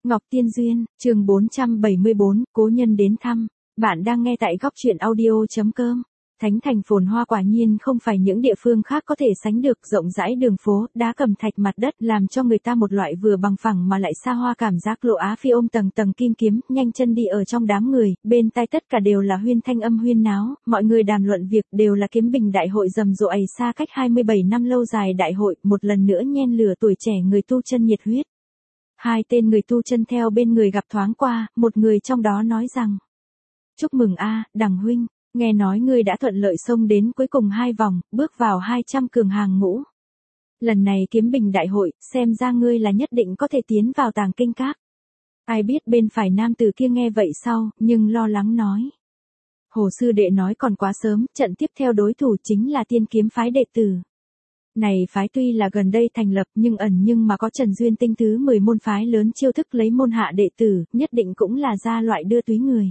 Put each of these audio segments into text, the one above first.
Ngọc Tiên Duyên, chương 474, cố nhân đến thăm. Bạn đang nghe tại góc truyện audio.com. Thánh thành phồn hoa quả nhiên không phải những địa phương khác có thể sánh được, rộng rãi đường phố, đá cẩm thạch mặt đất làm cho người ta một loại vừa bằng phẳng mà lại xa hoa cảm giác. Lộ Á Phi ôm tầng tầng kim kiếm, nhanh chân đi ở trong đám người, bên tai tất cả đều là huyên thanh âm huyên náo, mọi người đàm luận việc đều là kiếm bình đại hội rầm rộ ày xa cách 27 năm lâu dài đại hội, một lần nữa nhen lửa tuổi trẻ người tu chân nhiệt huyết. Hai tên người tu chân theo bên người gặp thoáng qua, một người trong đó nói rằng: chúc mừng a, Đằng huynh, nghe nói ngươi đã thuận lợi xông đến cuối cùng 2 vòng, bước vào 200 cường hàng ngũ. Lần này kiếm bình đại hội, xem ra ngươi là nhất định có thể tiến vào tàng kinh các. Ai biết bên phải nam tử kia nghe vậy sau, nhưng lo lắng nói: Hồ sư đệ nói còn quá sớm, trận tiếp theo đối thủ chính là Tiên Kiếm phái đệ tử. Này phái tuy là gần đây thành lập nhưng mà có Trần Duyên Tinh thứ 10 môn phái lớn chiêu thức lấy môn hạ đệ tử, nhất định cũng là ra loại đưa túy người.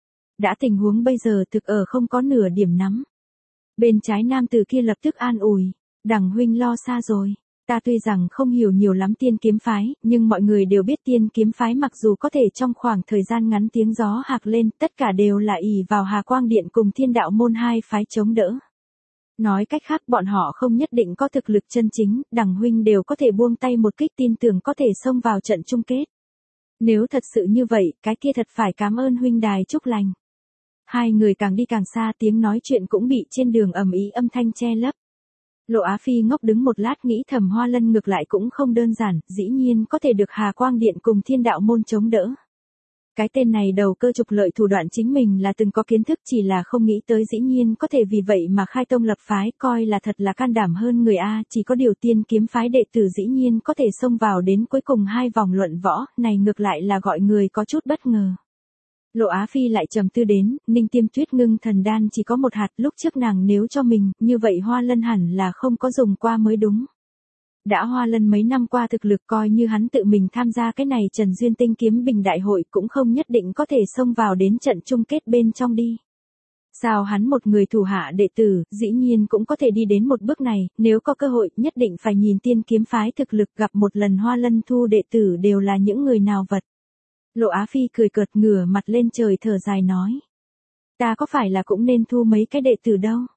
Đã tình huống bây giờ thực ở không có nửa điểm nắm. Bên trái nam tử kia lập tức an ủi: Đằng huynh lo xa rồi. Ta tuy rằng không hiểu nhiều lắm Tiên Kiếm phái, nhưng mọi người đều biết Tiên Kiếm phái mặc dù có thể trong khoảng thời gian ngắn tiếng gió hạc lên, tất cả đều là ỷ vào Hà Quang Điện cùng Thiên Đạo môn hai phái chống đỡ. Nói cách khác bọn họ không nhất định có thực lực chân chính, Đằng huynh đều có thể buông tay một kích tin tưởng có thể xông vào trận chung kết. Nếu thật sự như vậy, cái kia thật phải cảm ơn huynh đài chúc lành. Hai người càng đi càng xa, tiếng nói chuyện cũng bị trên đường ầm ĩ âm thanh che lấp. Lộ Á Phi ngốc đứng một lát nghĩ thầm Hoa Lân ngược lại cũng không đơn giản, dĩ nhiên có thể được Hà Quang Điện cùng Thiên Đạo môn chống đỡ. Cái tên này đầu cơ trục lợi thủ đoạn chính mình là từng có kiến thức, chỉ là không nghĩ tới dĩ nhiên có thể vì vậy mà khai tông lập phái, coi là thật là can đảm hơn người a. Chỉ có điều Tiên Kiếm phái đệ tử dĩ nhiên có thể xông vào đến cuối cùng 2 vòng luận võ, này ngược lại là gọi người có chút bất ngờ. Lộ Á Phi lại trầm tư đến, Ninh Tiêm Tuyết ngưng thần đan chỉ có 1 hạt, lúc trước nàng nếu cho mình, như vậy Hoa Lân hẳn là không có dùng qua mới đúng. Đã Hoa Lân mấy năm qua thực lực coi như hắn tự mình tham gia cái này Trần Duyên Tinh kiếm bình đại hội cũng không nhất định có thể xông vào đến trận chung kết bên trong đi. Sao hắn một người thủ hạ đệ tử, dĩ nhiên cũng có thể đi đến một bước này, nếu có cơ hội nhất định phải nhìn Tiên Kiếm phái thực lực, gặp một lần Hoa Lân thu đệ tử đều là những người nào vật. Lộ Á Phi cười cợt ngửa mặt lên trời thở dài nói: ta có phải là cũng nên thu mấy cái đệ tử đâu.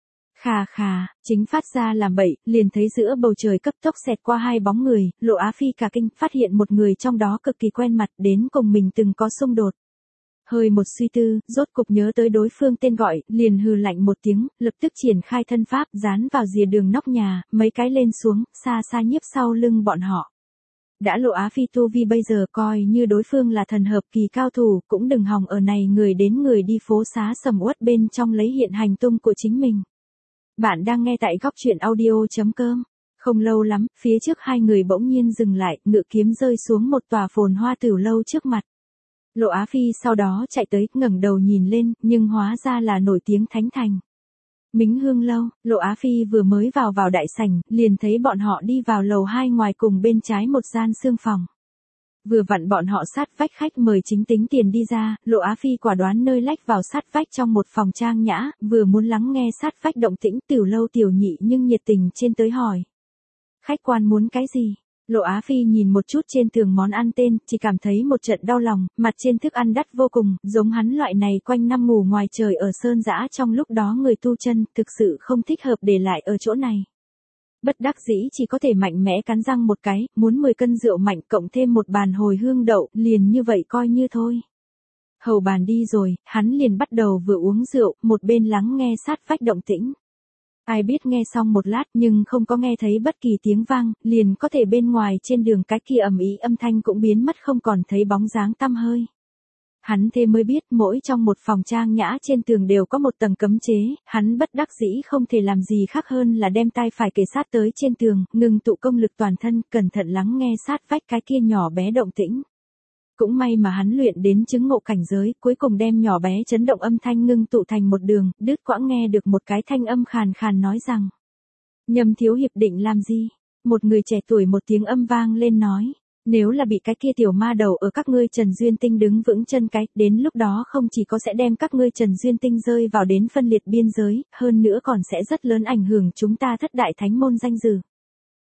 Khà khà, chính phát ra làm bậy, liền thấy giữa bầu trời cấp tốc xẹt qua 2 bóng người, Lộ Á Phi cả kinh, phát hiện một người trong đó cực kỳ quen mặt, đến cùng mình từng có xung đột. Hơi một suy tư, rốt cục nhớ tới đối phương tên gọi, liền hừ lạnh một tiếng, lập tức triển khai thân pháp, dán vào rìa đường nóc nhà, mấy cái lên xuống, xa xa nhiếp sau lưng bọn họ. Đã Lộ Á Phi tu vi bây giờ coi như đối phương là thần hợp kỳ cao thủ, cũng đừng hòng ở này người đến người đi phố xá sầm uất bên trong lấy hiện hành tung của chính mình. Bạn đang nghe tại góc truyện audio.com. Không lâu lắm, phía trước 2 người bỗng nhiên dừng lại, ngự kiếm rơi xuống một tòa phồn hoa tửu lâu trước mặt. Lộ Á Phi sau đó chạy tới, ngẩng đầu nhìn lên, nhưng hóa ra là nổi tiếng thánh thành Mính Hương lâu. Lộ Á Phi vừa mới vào đại sảnh, liền thấy bọn họ đi vào lầu 2 ngoài cùng bên trái một gian xương phòng. Vừa vặn bọn họ sát vách khách mời chính tính tiền đi ra, Lộ Á Phi quả đoán nơi lách vào sát vách trong một phòng trang nhã, vừa muốn lắng nghe sát vách động tĩnh, tửu lâu tiểu nhị nhưng nhiệt tình trên tới hỏi: khách quan muốn cái gì? Lộ Á Phi nhìn một chút trên tường món ăn tên, chỉ cảm thấy một trận đau lòng, mặt trên thức ăn đắt vô cùng, giống hắn loại này quanh năm ngủ ngoài trời ở sơn dã trong lúc đó người tu chân, thực sự không thích hợp để lại ở chỗ này. Bất đắc dĩ chỉ có thể mạnh mẽ cắn răng một cái, muốn 10 cân rượu mạnh cộng thêm một bàn hồi hương đậu, liền như vậy coi như thôi. Hầu bàn đi rồi, hắn liền bắt đầu vừa uống rượu, một bên lắng nghe sát vách động tĩnh. Ai biết nghe xong một lát nhưng không có nghe thấy bất kỳ tiếng vang, liền có thể bên ngoài trên đường cái kia ầm ĩ âm thanh cũng biến mất không còn thấy bóng dáng tăm hơi. Hắn thế mới biết mỗi trong một phòng trang nhã trên tường đều có một tầng cấm chế, hắn bất đắc dĩ không thể làm gì khác hơn là đem tay phải kề sát tới trên tường, ngừng tụ công lực toàn thân, cẩn thận lắng nghe sát vách cái kia nhỏ bé động tĩnh. Cũng may mà hắn luyện đến chứng ngộ cảnh giới, cuối cùng đem nhỏ bé chấn động âm thanh ngưng tụ thành một đường, đứt quãng nghe được một cái thanh âm khàn khàn nói rằng: Nhâm thiếu hiệp định làm gì? Một người trẻ tuổi một tiếng âm vang lên nói: nếu là bị cái kia tiểu ma đầu ở các ngươi Trần Duyên Tinh đứng vững chân cái, đến lúc đó không chỉ có sẽ đem các ngươi Trần Duyên Tinh rơi vào đến phân liệt biên giới, hơn nữa còn sẽ rất lớn ảnh hưởng chúng ta thất đại thánh môn danh dự.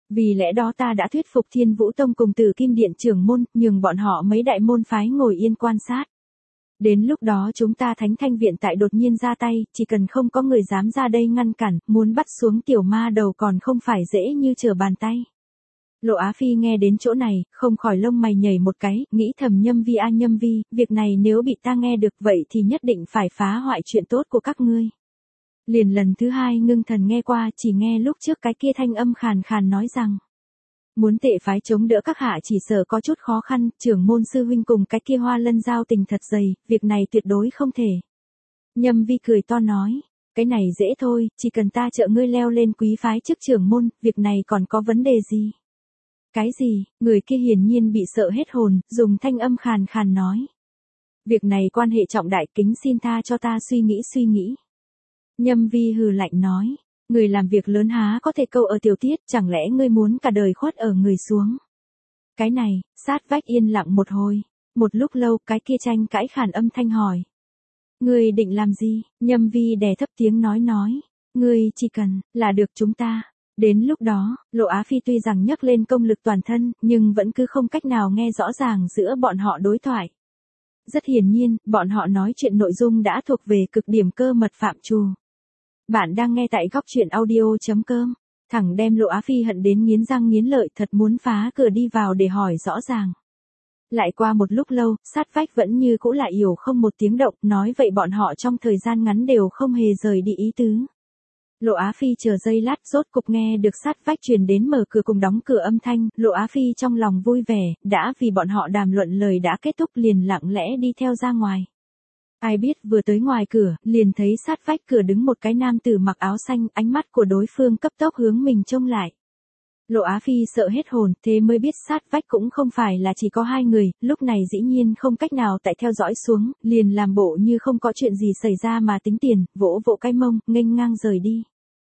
Vì lẽ đó ta đã thuyết phục Thiên Vũ Tông cùng Tử Kim Điện trưởng môn, nhường bọn họ mấy đại môn phái ngồi yên quan sát. Đến lúc đó chúng ta Thánh Thanh Viện tại đột nhiên ra tay, chỉ cần không có người dám ra đây ngăn cản, muốn bắt xuống tiểu ma đầu còn không phải dễ như trở bàn tay. Lộ Á Phi nghe đến chỗ này, không khỏi lông mày nhảy một cái, nghĩ thầm Nhâm Vi a Nhâm Vi, việc này nếu bị ta nghe được vậy thì nhất định phải phá hoại chuyện tốt của các ngươi. Liền lần thứ hai ngưng thần nghe qua, chỉ nghe lúc trước cái kia thanh âm khàn khàn nói rằng. Muốn tệ phái chống đỡ các hạ chỉ sợ có chút khó khăn, trưởng môn sư huynh cùng cái kia Hoa Lân giao tình thật dày, việc này tuyệt đối không thể. Nhâm Vi cười to nói, cái này dễ thôi, chỉ cần ta trợ ngươi leo lên quý phái chức trưởng môn, việc này còn có vấn đề gì? Cái gì? Người kia hiển nhiên bị sợ hết hồn, dùng thanh âm khàn khàn nói. Việc này quan hệ trọng đại, kính xin tha cho ta suy nghĩ. Nhâm Vi hừ lạnh nói. Người làm việc lớn há có thể câu ở tiểu tiết, chẳng lẽ ngươi muốn cả đời khuất ở người xuống. Cái này, sát vách yên lặng một hồi. Một lúc lâu cái kia tranh cãi khàn âm thanh hỏi. Ngươi định làm gì? Nhâm Vi đè thấp tiếng nói. Ngươi chỉ cần, là được chúng ta. Đến lúc đó, Lộ Á Phi tuy rằng nhấc lên công lực toàn thân, nhưng vẫn cứ không cách nào nghe rõ ràng giữa bọn họ đối thoại. Rất hiển nhiên, bọn họ nói chuyện nội dung đã thuộc về cực điểm cơ mật phạm trù. Bạn đang nghe tại góc chuyện audio.com, thẳng đem Lộ Á Phi hận đến nghiến răng nghiến lợi, thật muốn phá cửa đi vào để hỏi rõ ràng. Lại qua một lúc lâu, sát vách vẫn như cũ lại hiểu không một tiếng động, nói vậy bọn họ trong thời gian ngắn đều không hề rời đi ý tứ. Lộ Á Phi chờ giây lát rốt cục nghe được sát vách truyền đến mở cửa cùng đóng cửa âm thanh, Lộ Á Phi trong lòng vui vẻ, đã vì bọn họ đàm luận lời đã kết thúc liền lặng lẽ đi theo ra ngoài. Ai biết vừa tới ngoài cửa, liền thấy sát vách cửa đứng một cái nam tử mặc áo xanh, ánh mắt của đối phương cấp tốc hướng mình trông lại. Lộ Á Phi sợ hết hồn, thế mới biết sát vách cũng không phải là chỉ có hai người, lúc này dĩ nhiên không cách nào tại theo dõi xuống, liền làm bộ như không có chuyện gì xảy ra mà tính tiền, vỗ vỗ cái mông, nghênh ngang rời đi.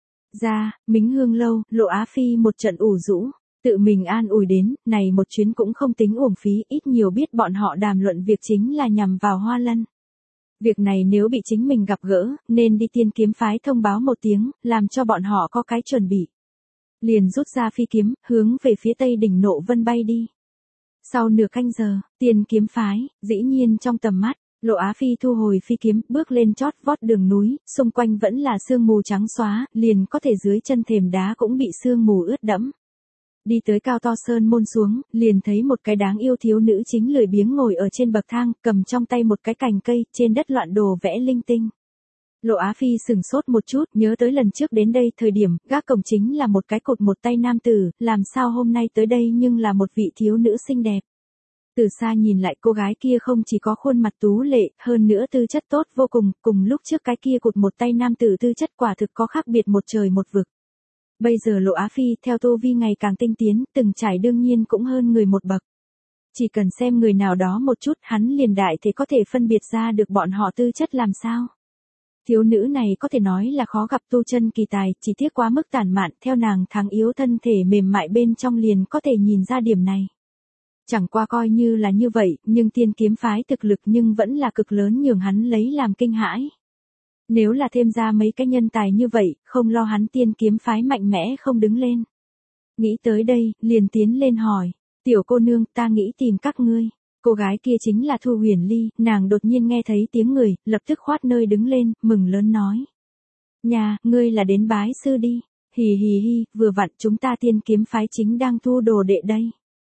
Ra, Mính Hương lâu, Lộ Á Phi một trận ủ rũ, tự mình an ủi đến, này một chuyến cũng không tính uổng phí, ít nhiều biết bọn họ đàm luận việc chính là nhằm vào Hoa Lân. Việc này nếu bị chính mình gặp gỡ, nên đi Tiên Kiếm phái thông báo một tiếng, làm cho bọn họ có cái chuẩn bị. Liền rút ra phi kiếm, hướng về phía tây đỉnh Nộ Vân bay đi. Sau nửa canh giờ, Tiên Kiếm phái, dĩ nhiên trong tầm mắt, Lộ Á Phi thu hồi phi kiếm, bước lên chót vót đường núi, xung quanh vẫn là sương mù trắng xóa, liền có thể dưới chân thềm đá cũng bị sương mù ướt đẫm. Đi tới cao to sơn môn xuống, liền thấy một cái đáng yêu thiếu nữ chính lười biếng ngồi ở trên bậc thang, cầm trong tay một cái cành cây, trên đất loạn đồ vẽ linh tinh. Lộ Á Phi sừng sốt một chút, nhớ tới lần trước đến đây thời điểm, gác cổng chính là một cái cột một tay nam tử, làm sao hôm nay tới đây nhưng là một vị thiếu nữ xinh đẹp. Từ xa nhìn lại cô gái kia không chỉ có khuôn mặt tú lệ, hơn nữa tư chất tốt vô cùng, cùng lúc trước cái kia cột một tay nam tử tư chất quả thực có khác biệt một trời một vực. Bây giờ Lộ Á Phi theo tu vi ngày càng tinh tiến, từng trải đương nhiên cũng hơn người một bậc. Chỉ cần xem người nào đó một chút, hắn liền đại thì có thể phân biệt ra được bọn họ tư chất làm sao. Thiếu nữ này có thể nói là khó gặp tu chân kỳ tài, chỉ tiếc quá mức tàn mạn, theo nàng tháng yếu thân thể mềm mại bên trong liền có thể nhìn ra điểm này. Chẳng qua coi như là như vậy, nhưng Tiên Kiếm phái thực lực nhưng vẫn là cực lớn nhường hắn lấy làm kinh hãi. Nếu là thêm ra mấy cái nhân tài như vậy, không lo hắn Tiên Kiếm phái mạnh mẽ không đứng lên. Nghĩ tới đây, liền tiến lên hỏi, tiểu cô nương, ta nghĩ tìm các ngươi. Cô gái kia chính là Thu Huyền Ly, nàng đột nhiên nghe thấy tiếng người, lập tức khoát nơi đứng lên, mừng lớn nói. Nhà, ngươi là đến bái sư đi, hì hì hi, vừa vặn chúng ta Tiên Kiếm phái chính đang thu đồ đệ đây.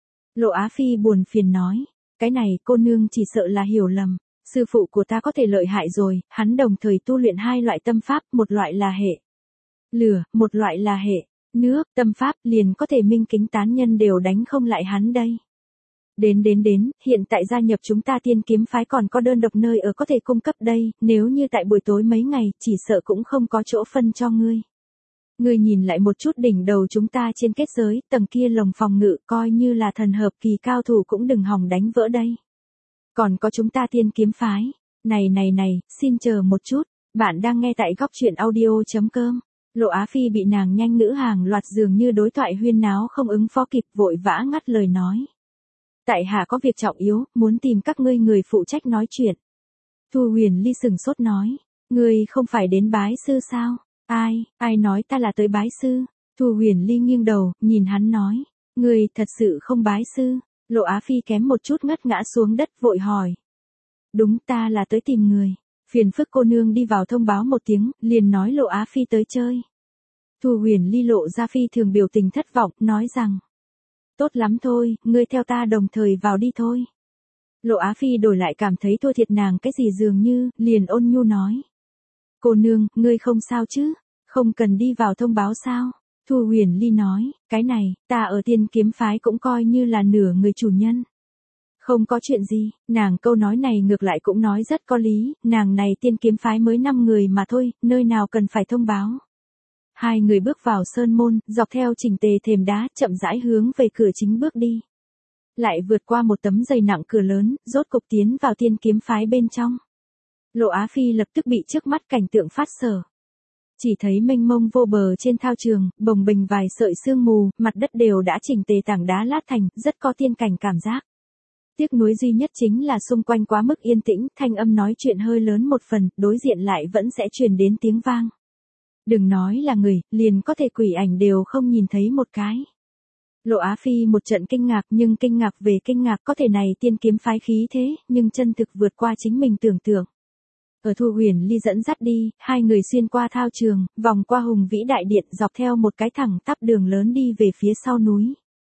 Lộ Á Phi buồn phiền nói, cái này cô nương chỉ sợ là hiểu lầm, sư phụ của ta có thể lợi hại rồi, hắn đồng thời tu luyện hai loại tâm pháp, một loại là hệ lửa, một loại là hệ nước, tâm pháp liền có thể minh kính tán nhân đều đánh không lại hắn đây. Đến, hiện tại gia nhập chúng ta Tiên Kiếm phái còn có đơn độc nơi ở có thể cung cấp đây, nếu như tại buổi tối mấy ngày, chỉ sợ cũng không có chỗ phân cho ngươi. Ngươi nhìn lại một chút đỉnh đầu chúng ta trên kết giới, tầng kia lồng phòng ngự coi như là thần hợp kỳ cao thủ cũng đừng hòng đánh vỡ đây. Còn có chúng ta Tiên Kiếm phái, này, xin chờ một chút, bạn đang nghe tại góc chuyện audio.com. Lộ Á Phi bị nàng nhanh ngữ hàng loạt dường như đối thoại huyên náo không ứng phó kịp, vội vã ngắt lời nói. Tại hạ có việc trọng yếu, muốn tìm các ngươi người phụ trách nói chuyện. Thu Huyền Ly sừng sốt nói, ngươi không phải đến bái sư sao? Ai nói ta là tới bái sư? Thu Huyền Ly nghiêng đầu, nhìn hắn nói, ngươi thật sự không bái sư. Lộ Á Phi kém một chút ngất ngã xuống đất vội hỏi. Đúng, ta là tới tìm người. Phiền phức cô nương đi vào thông báo một tiếng, liền nói Lộ Á Phi tới chơi. Thu Huyền Ly lộ ra phi thường biểu tình thất vọng, nói rằng. Tốt lắm thôi, ngươi theo ta đồng thời vào đi thôi. Lộ Á Phi đổi lại cảm thấy thua thiệt nàng cái gì dường như, liền ôn nhu nói. Cô nương, ngươi không sao chứ? Không cần đi vào thông báo sao? Thu Huyền Ly nói, cái này, ta ở Tiên Kiếm phái cũng coi như là nửa người chủ nhân. Không có chuyện gì, nàng câu nói này ngược lại cũng nói rất có lý, nàng này Tiên Kiếm phái mới 5 người mà thôi, nơi nào cần phải thông báo. Hai người bước vào sơn môn, dọc theo chỉnh tề thềm đá, chậm rãi hướng về cửa chính bước đi. Lại vượt qua một tấm dày nặng cửa lớn, rốt cục tiến vào Tiên Kiếm phái bên trong. Lộ Á Phi lập tức bị trước mắt cảnh tượng phát sở. Chỉ thấy mênh mông vô bờ trên thao trường, bồng bềnh vài sợi sương mù, mặt đất đều đã chỉnh tề tảng đá lát thành, rất có tiên cảnh cảm giác. Tiếc nuối duy nhất chính là xung quanh quá mức yên tĩnh, thanh âm nói chuyện hơi lớn một phần, đối diện lại vẫn sẽ truyền đến tiếng vang. Đừng nói là người, liền có thể quỷ ảnh đều không nhìn thấy một cái. Lộ Á Phi một trận kinh ngạc, nhưng kinh ngạc về kinh ngạc, có thể này Tiên Kiếm phái khí thế, nhưng chân thực vượt qua chính mình tưởng tượng. Ở Thu Huyền Ly dẫn dắt đi, hai người xuyên qua thao trường, vòng qua hùng vĩ đại điện, dọc theo một cái thẳng tắp đường lớn đi về phía sau núi.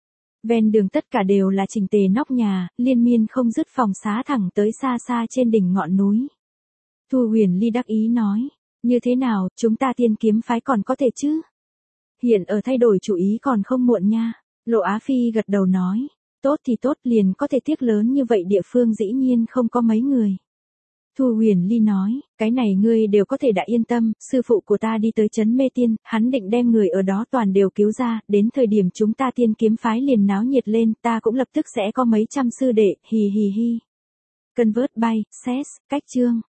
Ven đường tất cả đều là chỉnh tề nóc nhà, liên miên không dứt phòng xá thẳng tới xa xa trên đỉnh ngọn núi. Thu Huyền Ly đắc ý nói, như thế nào, chúng ta Tiên Kiếm phái còn có thể chứ? Hiện ở thay đổi chủ ý còn không muộn nha. Lộ Á Phi gật đầu nói, tốt thì tốt, liền có thể tiếc lớn như vậy địa phương dĩ nhiên không có mấy người. Thu Huyền Ly nói, cái này ngươi đều có thể đã yên tâm, sư phụ của ta đi tới trấn Mê Tiên, hắn định đem người ở đó toàn đều cứu ra, đến thời điểm chúng ta Tiên Kiếm phái liền náo nhiệt lên, ta cũng lập tức sẽ có mấy trăm sư đệ, hì hì hì. Convert by, Ses, cách chương.